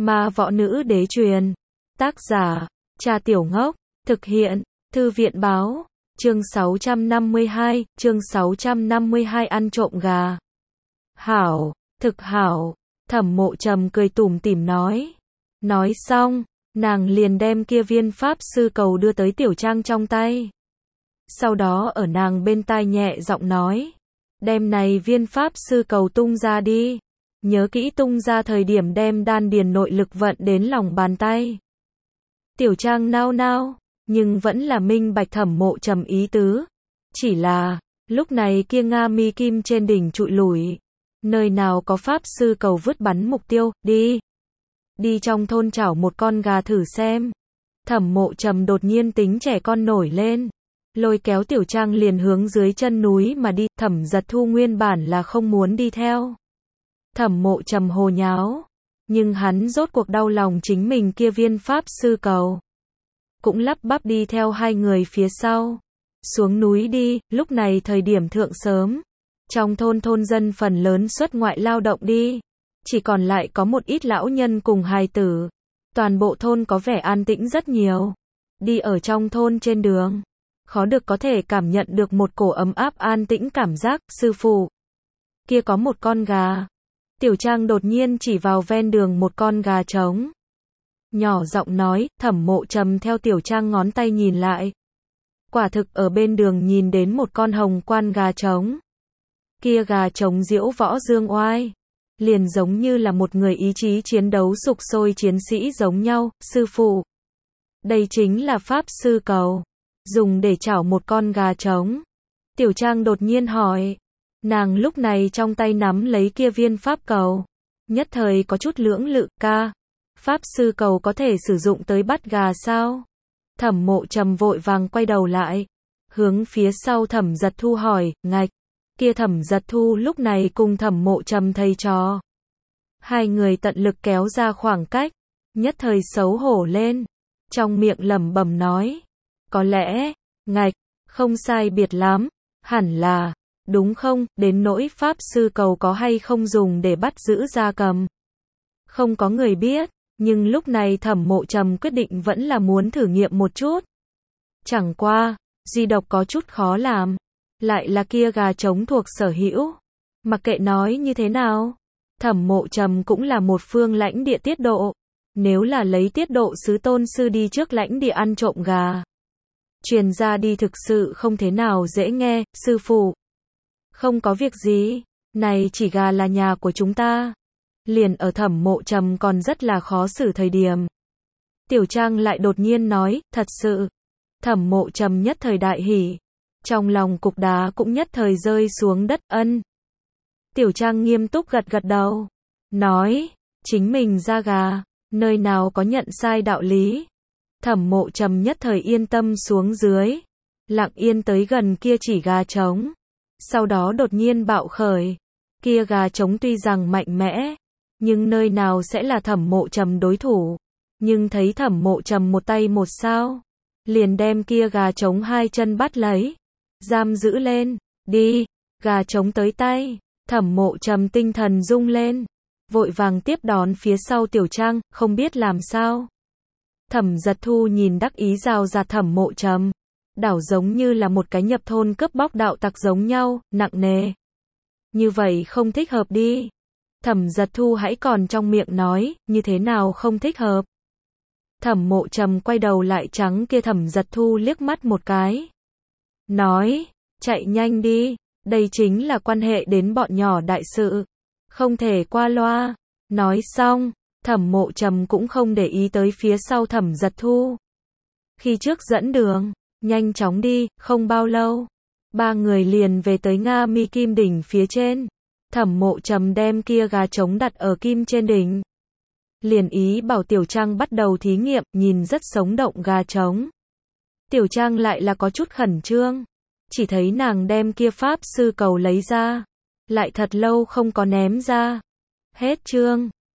Ma võ nữ đế truyền. Tác giả, Trà Tiểu Ngốc. Thực hiện, Thư viện báo. Chương 652 ăn trộm gà. Hảo, thực hảo. Thẩm Mộ Trầm cười tủm tỉm nói. Nói xong, nàng liền đem kia viên pháp sư cầu đưa tới Tiểu Trang trong tay. Sau đó ở nàng bên tai nhẹ giọng nói. Đem này viên pháp sư cầu tung ra đi. Nhớ kỹ tung ra thời điểm đem đan điền nội lực vận đến lòng bàn tay. Tiểu Trang nao nao, nhưng vẫn là minh bạch Thẩm Mộ Trầm ý tứ. Chỉ là, lúc này kia Nga Mi Kim trên đỉnh trụi lủi. Nơi nào có pháp sư cầu vứt bắn mục tiêu, đi. Đi trong thôn chảo một con gà thử xem. Thẩm Mộ Trầm đột nhiên tính trẻ con nổi lên. Lôi kéo Tiểu Trang liền hướng dưới chân núi mà đi. Thẩm Giật Thu nguyên bản là không muốn đi theo. Thẩm Mộ Trầm hồ nháo. Nhưng hắn rốt cuộc đau lòng chính mình kia viên pháp sư cầu. Cũng lắp bắp đi theo hai người phía sau. Xuống núi đi, lúc này thời điểm thượng sớm. Trong thôn dân phần lớn xuất ngoại lao động đi. Chỉ còn lại có một ít lão nhân cùng hài tử. Toàn bộ thôn có vẻ an tĩnh rất nhiều. Đi ở trong thôn trên đường. Khó được có thể cảm nhận được một cổ ấm áp an tĩnh cảm giác. Sư phụ, kia có một con gà. Tiểu Trang đột nhiên chỉ vào ven đường một con gà trống. Nhỏ giọng nói. Thẩm Mộ Trầm theo Tiểu Trang ngón tay nhìn lại. Quả thực ở bên đường nhìn đến một con hồng quan gà trống. Kia gà trống diễu võ dương oai. Liền giống như là một người ý chí chiến đấu sục sôi chiến sĩ giống nhau. Sư phụ, đây chính là pháp sư cầu. Dùng để chảo một con gà trống. Tiểu Trang đột nhiên hỏi. Nàng lúc này trong tay nắm lấy kia viên pháp cầu. Nhất thời có chút lưỡng lự. Ca, pháp sư cầu có thể sử dụng tới bắt gà sao? Thẩm Mộ Trầm vội vàng quay đầu lại. Hướng phía sau Thẩm Giật Thu hỏi. Ngạch. Kia Thẩm Giật Thu lúc này cùng Thẩm Mộ Trầm thầy trò. Hai người tận lực kéo ra khoảng cách. Nhất thời xấu hổ lên. Trong miệng lẩm bẩm nói. Có lẽ, ngạch, không sai biệt lắm. Hẳn là, đúng không? Đến nỗi pháp sư cầu có hay không dùng để bắt giữ gia cầm. Không có người biết. Nhưng lúc này Thẩm Mộ Trầm quyết định vẫn là muốn thử nghiệm một chút. Chẳng qua, duy độc có chút khó làm. Lại là kia gà trống thuộc sở hữu. Mặc kệ nói như thế nào, Thẩm Mộ Trầm cũng là một phương lãnh địa tiết độ. Nếu là lấy tiết độ sứ tôn sư đi trước lãnh địa ăn trộm gà, truyền ra đi thực sự không thế nào dễ nghe. Sư phụ, không có việc gì, này chỉ gà là nhà của chúng ta. Liền ở Thẩm Mộ Trầm còn rất là khó xử thời điểm, Tiểu Trang lại đột nhiên nói. Thật sự. Thẩm Mộ Trầm nhất thời đại hỉ. Trong lòng cục đá cũng nhất thời rơi xuống đất. Ân. Tiểu Trang nghiêm túc gật gật đầu. Nói. Chính mình ra gà. Nơi nào có nhận sai đạo lý. Thẩm Mộ Trầm nhất thời yên tâm xuống dưới. Lặng yên tới gần kia chỉ gà trống. Sau đó đột nhiên bạo khởi. Kia gà trống tuy rằng mạnh mẽ, nhưng nơi nào sẽ là Thẩm Mộ Trầm đối thủ. Nhưng thấy Thẩm Mộ Trầm một tay một sao, liền đem kia gà trống hai chân bắt lấy, giam giữ lên. Đi. Gà trống tới tay. Thẩm Mộ Trầm tinh thần rung lên. Vội vàng tiếp đón phía sau Tiểu Trang. Không biết làm sao. Thẩm Giật Thu nhìn đắc ý rào rạt Thẩm Mộ Trầm. Đảo giống như là một cái nhập thôn cướp bóc đạo tặc giống nhau. Nặng nề. Như vậy không thích hợp đi. Thẩm Giật Thu hãy còn trong miệng nói. Như thế nào không thích hợp. Thẩm Mộ Trầm quay đầu lại trắng kia Thẩm Giật Thu liếc mắt một cái. Nói. Chạy nhanh đi. Đây chính là quan hệ đến bọn nhỏ đại sự. Không thể qua loa. Nói xong, Thẩm Mộ Trầm cũng không để ý tới phía sau Thẩm Giật Thu. Khi trước dẫn đường, nhanh chóng đi. Không bao lâu, ba người liền về tới Nga Mi Kim đỉnh phía trên. Thẩm Mộ Trầm đem kia gà trống đặt ở kim trên đỉnh. Liền ý bảo Tiểu Trang bắt đầu thí nghiệm. Nhìn rất sống động gà trống. Tiểu Trang lại là có chút khẩn trương. Chỉ thấy nàng đem kia pháp sư cầu lấy ra. Lại thật lâu không có ném ra. Hết chương.